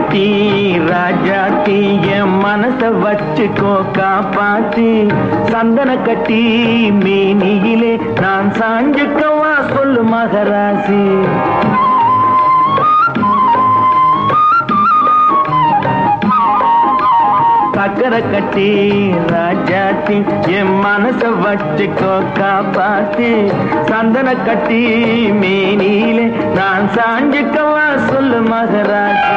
கட்டி ராஜாத்தி என் மனச வச்சுக்கோ காப்பாத்தி சந்தன கட்டி மேனியிலே நான் சாஞ்சுக்கவா சொல்லு மகராசி சக்கரை கட்டி ராஜாத்தி என் மனச வச்சுக்கோ காப்பாத்தி சந்தன கட்டி மேனியிலே நான் சாஞ்சுக்கவா சொல்லு மகராசி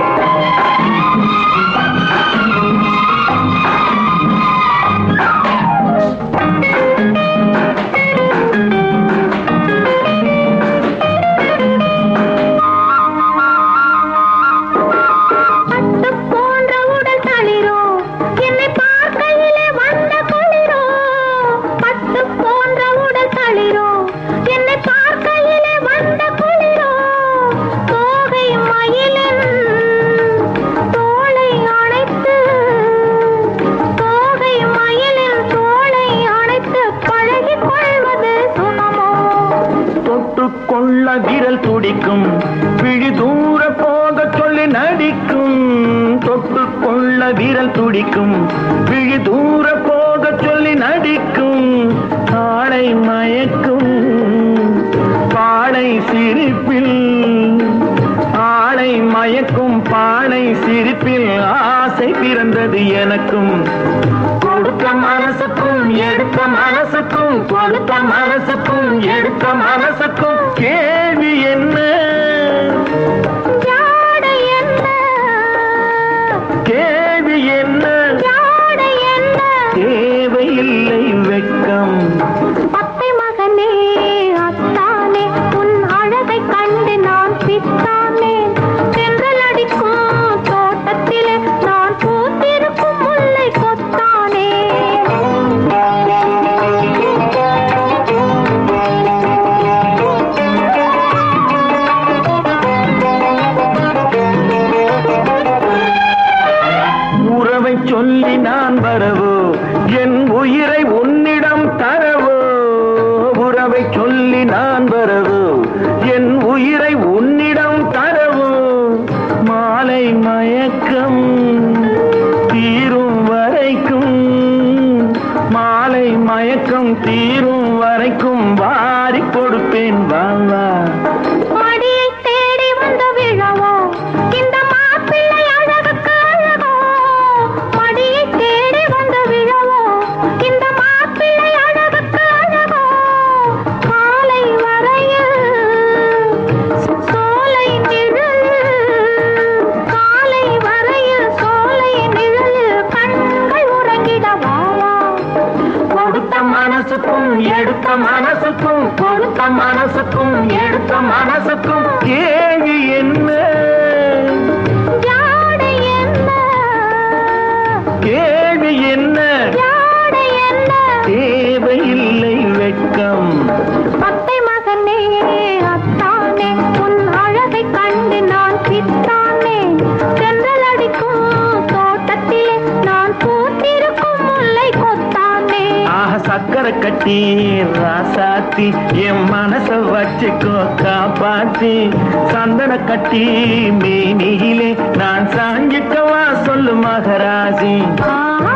விரல் துடிக்கும் விழி தூர போக சொல்லி நடிக்கும் தொட்டு கொள்ள விரல் துடிக்கும் விழி தூர போக சொல்லி நடிக்கும் ஆளை மயக்கும் பாளை சிரிப்பில் ஆளை மயக்கும் பாளை சிரிப்பில் ஆசை பிறந்தது எனக்கும் கொடுத்த மனசுக்கும் எடுத்த மனசுக்கும் கொடுத்த மனசுக்கும் எடுத்த மனசுக்கும் கேள்வி என்ன கேள்வி என்ன தேவையில்லை வெட்கம் அத்தை மகனே அத்தானே உன் அழகை கண்டு நான் பித்தானே சென்றல் அடிக்கும் தோட்டத்திலே நான் பூத்திருக்கும் முல்லை கொத்தானே உறவை சொல்லி நான் வரவோ என் உயிரை உன்னிடம் தரவோ உறவை சொல்லி நான் வரவோ என் உயிரை உன்னிடம் தரவோ மாலை மயக்கம் தீரும் வரைக்கும் மாலை மயக்கம் தீரும் வரைக்கும் வாரி கொடுப்பேன் வாவா மடியை தேடி வந்த விழவோ இந்த மாப்பிள்ளை அழகுக்கு அழகோ மடியை தேடி வந்த விழவோ இந்த மாப்பிள்ளை அழகுக்கு அழகோ காலை வரையில் சோலை நிழல் காலை வரையில் சோலை நிழல் கண்கள் உறங்கிடவாவா கொடுத்த மனசுக்கும் எடுத்த மனசுக்கும் கொடுத்த மனசுக்கும் எடுத்த மனசுக்கும் கேள்வி என்ன ஜாடை என்ன கேள்வி என்ன ஜாடை என்ன தேவையில்லை வெட்கம் அத்தை மகனே அத்தானே உன் அழகை கண்டு நான் பித்தானே சென்றல் அடிக்கும் தோட்டத்திலே நான் பூத்திருக்கும் முல்லை கொத்தானே ஆஹ சக்கரை கட்டி ராசாத்தி என் மனச வச்சுக்கோ காப்பாத்தி சந்தன கட்டி மேனியிலே நான் சாஞ்சிக்கவா சொல்லு மகராசி ஆ